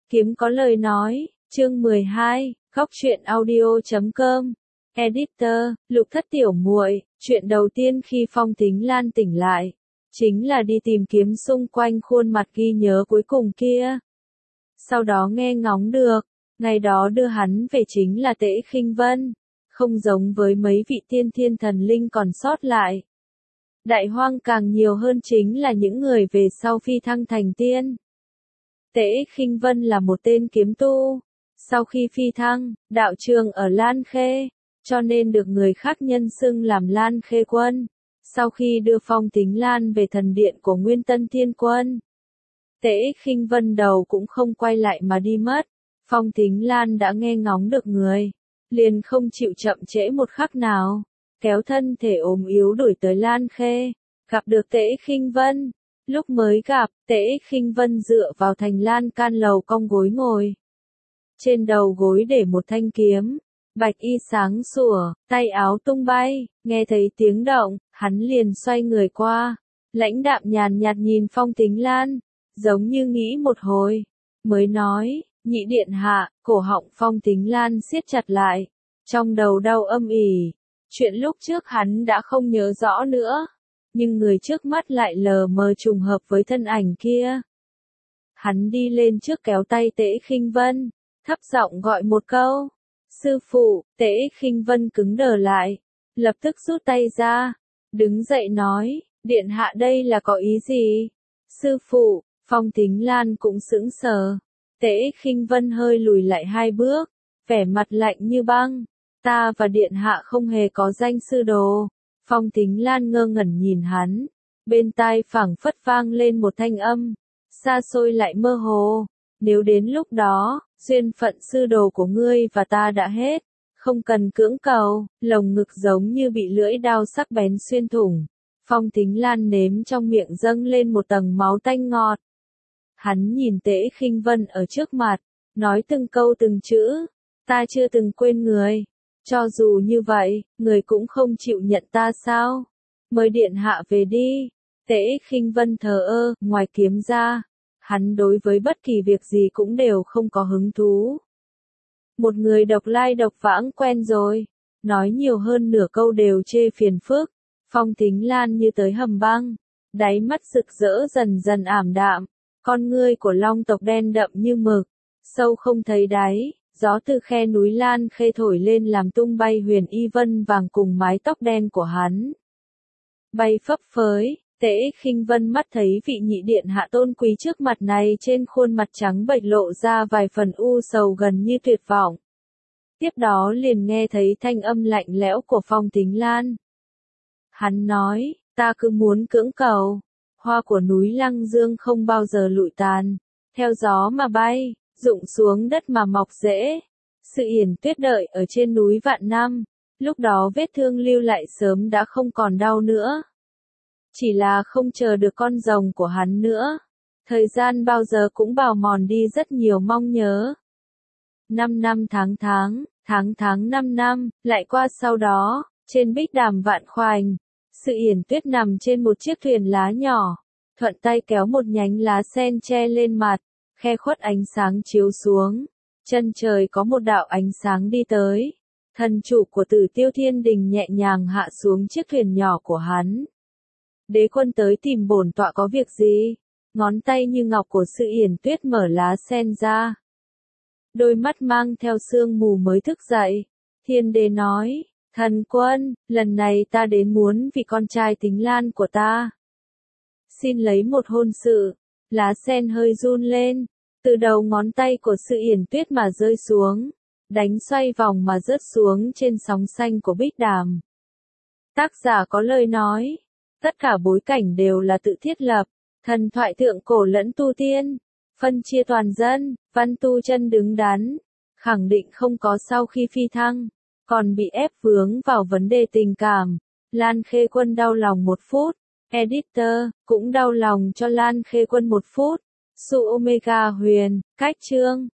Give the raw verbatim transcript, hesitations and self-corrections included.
Kiếm có lời nói, chương mười hai, góc truyện audio chấm com. Editor, Lục Thất tiểu muội, chuyện đầu tiên khi Phong Tính Lan tỉnh lại, chính là đi tìm kiếm xung quanh khuôn mặt ghi nhớ cuối cùng kia. Sau đó nghe ngóng được, ngày đó đưa hắn về chính là Tễ Khinh Vân, không giống với mấy vị tiên thiên thần linh còn sót lại. Đại hoang càng nhiều hơn chính là những người về sau phi thăng thành tiên. Tễ Khinh Vân là một tên kiếm tu, sau khi phi thăng, đạo trường ở Lan Khê, cho nên được người khác nhân xưng làm Lan Khê Quân. Sau khi đưa Phong Tính Lan về thần điện của Nguyên Tân Thiên Quân, Tễ Khinh Vân đầu cũng không quay lại mà đi mất. Phong Tính Lan đã nghe ngóng được người, liền không chịu chậm trễ một khắc nào, kéo thân thể ốm yếu đuổi tới Lan Khê, gặp được Tễ Khinh Vân. Lúc mới gặp, Tễ Khinh Vân dựa vào thành lan can lầu cong gối ngồi. Trên đầu gối để một thanh kiếm, bạch y sáng sủa, tay áo tung bay, nghe thấy tiếng động, hắn liền xoay người qua, lãnh đạm nhàn nhạt nhìn Phong Tính Lan, giống như nghĩ một hồi, mới nói, nhị điện hạ. Cổ họng Phong Tính Lan siết chặt lại, trong đầu đau âm ỉ, chuyện lúc trước hắn đã không nhớ rõ nữa. Nhưng người trước mắt lại lờ mờ trùng hợp với thân ảnh kia. Hắn đi lên trước kéo tay Tễ Khinh Vân, thấp giọng gọi một câu, sư phụ. Tễ Khinh Vân cứng đờ lại, lập tức rút tay ra, đứng dậy nói, điện hạ đây là có ý gì? Sư phụ. Phong Tính Lan cũng sững sờ. Tễ Khinh Vân hơi lùi lại hai bước, vẻ mặt lạnh như băng, ta và điện hạ không hề có danh sư đồ. Phong Tính Lan ngơ ngẩn nhìn hắn, bên tai phảng phất vang lên một thanh âm, xa xôi lại mơ hồ, nếu đến lúc đó, duyên phận sư đồ của ngươi và ta đã hết, không cần cưỡng cầu. Lồng ngực giống như bị lưỡi dao sắc bén xuyên thủng, Phong Tính Lan nếm trong miệng dâng lên một tầng máu tanh ngọt. Hắn nhìn Tễ Khinh Vân ở trước mặt, nói từng câu từng chữ, ta chưa từng quên người. Cho dù như vậy, người cũng không chịu nhận ta sao? Mời điện hạ về đi. Tễ Khinh Vân thờ ơ, ngoài kiếm ra, hắn đối với bất kỳ việc gì cũng đều không có hứng thú. Một người độc lai độc vãng quen rồi, nói nhiều hơn nửa câu đều chê phiền phức. Phong Tính Lan như tới hầm băng, đáy mắt rực rỡ dần dần ảm đạm, con ngươi của long tộc đen đậm như mực, sâu không thấy đáy. Gió từ khe núi Lan Khê thổi lên làm tung bay huyền y vân vàng cùng mái tóc đen của hắn. Bay phấp phới, Tễ Khinh Vân mắt thấy vị nhị điện hạ tôn quý trước mặt này, trên khuôn mặt trắng bệch lộ ra vài phần u sầu gần như tuyệt vọng. Tiếp đó liền nghe thấy thanh âm lạnh lẽo của Phong Tính Lan. Hắn nói, ta cứ muốn cưỡng cầu, hoa của núi Lăng Dương không bao giờ lụi tàn, theo gió mà bay, rụng xuống đất mà mọc rễ. Sự Yển Tuyết đợi ở trên núi vạn năm, lúc đó vết thương lưu lại sớm đã không còn đau nữa. Chỉ là không chờ được con rồng của hắn nữa. Thời gian bao giờ cũng bào mòn đi rất nhiều mong nhớ. Năm năm tháng tháng, tháng tháng năm năm, lại qua sau đó, trên bích đàm vạn khoảnh, Sự Yển Tuyết nằm trên một chiếc thuyền lá nhỏ, thuận tay kéo một nhánh lá sen che lên mặt. Khe khuất ánh sáng chiếu xuống, chân trời có một đạo ánh sáng đi tới. Thần chủ của Tử Tiêu Thiên Đình nhẹ nhàng hạ xuống chiếc thuyền nhỏ của hắn. Đế quân tới tìm bổn tọa có việc gì? Ngón tay như ngọc của Sự Yển Tuyết mở lá sen ra. Đôi mắt mang theo sương mù mới thức dậy. Thiên đế nói, thần quân, lần này ta đến muốn vì con trai Tính Lan của ta. Xin lấy một hôn sự. Lá sen hơi run lên, từ đầu ngón tay của Sự Yển Tuyết mà rơi xuống, đánh xoay vòng mà rớt xuống trên sóng xanh của bích đàm. Tác giả có lời nói, tất cả bối cảnh đều là tự thiết lập, thần thoại thượng cổ lẫn tu tiên, phân chia toàn dân, văn tu chân đứng đắn, khẳng định không có sau khi phi thăng, còn bị ép vướng vào vấn đề tình cảm. Lan Khê Quân đau lòng một phút. Editor, cũng đau lòng cho Lan Khê Quân một phút. Su Omega Huyền, cách chương.